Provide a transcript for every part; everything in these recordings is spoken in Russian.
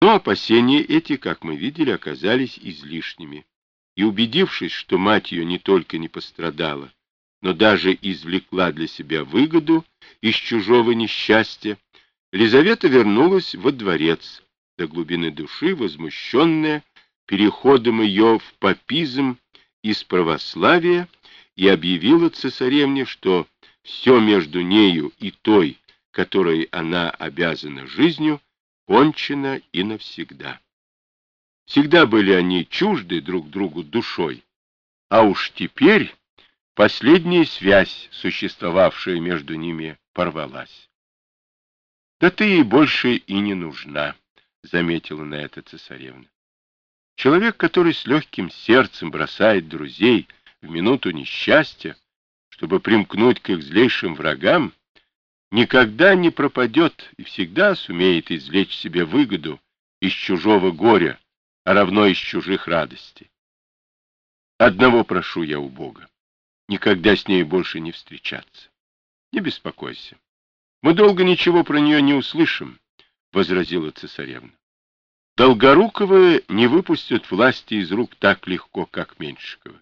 Но опасения эти, как мы видели, оказались излишними. И убедившись, что мать ее не только не пострадала, но даже извлекла для себя выгоду из чужого несчастья, Лизавета вернулась во дворец, до глубины души возмущенная переходом ее в папизм из православия, и объявила цесаревне, что все между нею и той, которой она обязана жизнью, кончено и навсегда. Всегда были они чужды друг другу душой, а уж теперь последняя связь, существовавшая между ними, порвалась. «Да ты ей больше и не нужна», — заметила на это цесаревна. «Человек, который с легким сердцем бросает друзей в минуту несчастья, чтобы примкнуть к их злейшим врагам, никогда не пропадет и всегда сумеет извлечь себе выгоду из чужого горя, а равно из чужих радостей. Одного прошу я у Бога: никогда с ней больше не встречаться. Не беспокойся. Мы долго ничего про нее не услышим, — возразила цесаревна. Долгоруковы не выпустят власти из рук так легко, как Меньшиковы.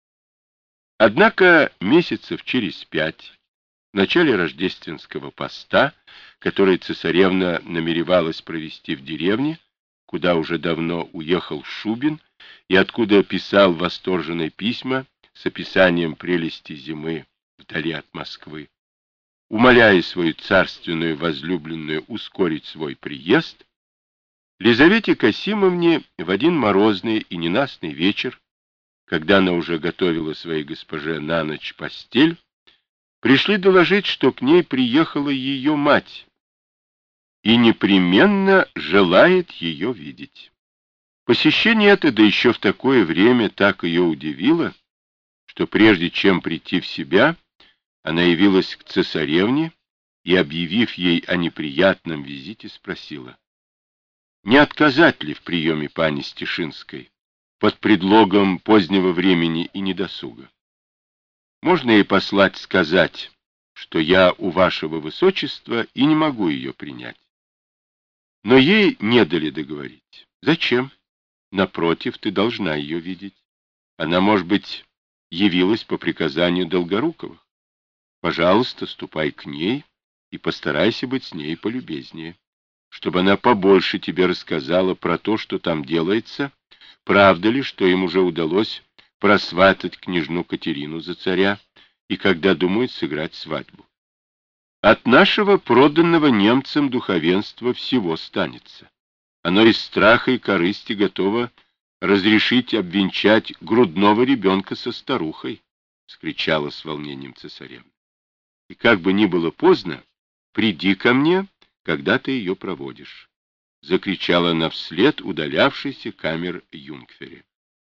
Однако месяцев через 5, в начале рождественского поста, который цесаревна намеревалась провести в деревне, куда уже давно уехал Шубин и откуда писал восторженные письма с описанием прелести зимы вдали от Москвы, умоляя свою царственную возлюбленную ускорить свой приезд, Лизавете Касимовне в один морозный и ненастный вечер, когда она уже готовила своей госпоже на ночь постель, пришли доложить, что к ней приехала ее мать и непременно желает ее видеть. Посещение это, да еще в такое время, так ее удивило, что прежде чем прийти в себя, она явилась к цесаревне и, объявив ей о неприятном визите, спросила: не отказать ли в приеме пани Стешинской под предлогом позднего времени и недосуга? Можно ей послать сказать, что я у вашего высочества и не могу ее принять. Но ей не дали договорить. Зачем? Напротив, ты должна ее видеть. Она, может быть, явилась по приказанию Долгоруковых. Пожалуйста, ступай к ней и постарайся быть с ней полюбезнее, чтобы она побольше тебе рассказала про то, что там делается, правда ли, что им уже удалось просватать княжну Катерину за царя, и когда думают сыграть свадьбу. От нашего проданного немцам духовенства всего станется. Оно из страха и корысти готово разрешить обвенчать грудного ребенка со старухой, — вскричала с волнением цесаревна. И как бы ни было поздно, приди ко мне, когда ты ее проводишь, — закричала она вслед удалявшейся камер-юнгфере.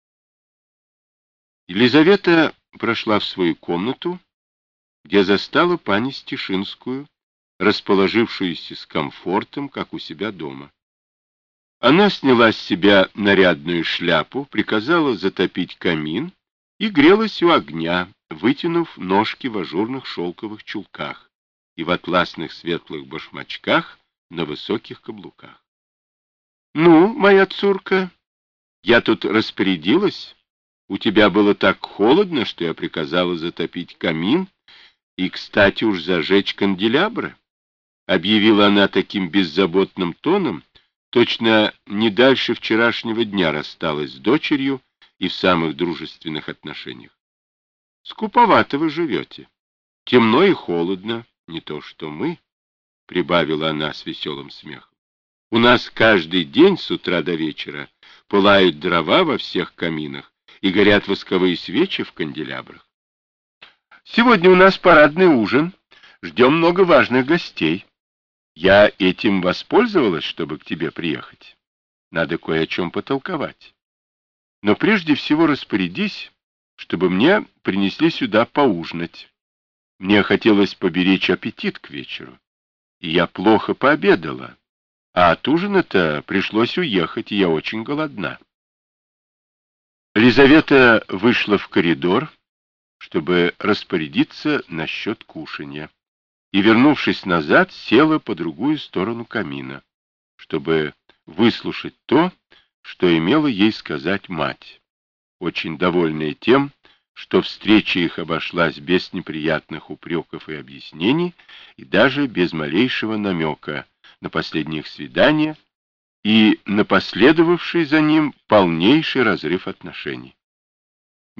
Елизавета прошла в свою комнату, где застала пани Стешинскую, расположившуюся с комфортом, как у себя дома. Она сняла с себя нарядную шляпу, приказала затопить камин и грелась у огня, вытянув ножки в ажурных шелковых чулках и в атласных светлых башмачках на высоких каблуках. — Ну, моя цурка, я тут распорядилась. У тебя было так холодно, что я приказала затопить камин и, кстати, уж зажечь канделябры, — объявила она таким беззаботным тоном, точно не дальше вчерашнего дня рассталась с дочерью и в самых дружественных отношениях. Скуповато вы живете. Темно и холодно, не то что мы, — прибавила она с веселым смехом. У нас каждый день с утра до вечера пылают дрова во всех каминах и горят восковые свечи в канделябрах. Сегодня у нас парадный ужин, ждем много важных гостей. Я этим воспользовалась, чтобы к тебе приехать. Надо кое о чем потолковать. Но прежде всего распорядись, чтобы мне принесли сюда поужинать. Мне хотелось поберечь аппетит к вечеру, и я плохо пообедала, а от ужина-то пришлось уехать, и я очень голодна. Лизавета вышла в коридор, чтобы распорядиться насчет кушанья, и, вернувшись назад, села по другую сторону камина, чтобы выслушать то, что имела ей сказать мать, очень довольная тем, что встреча их обошлась без неприятных упреков и объяснений, и даже без малейшего намека на последнее их свидание и на последовавший за ним полнейший разрыв отношений.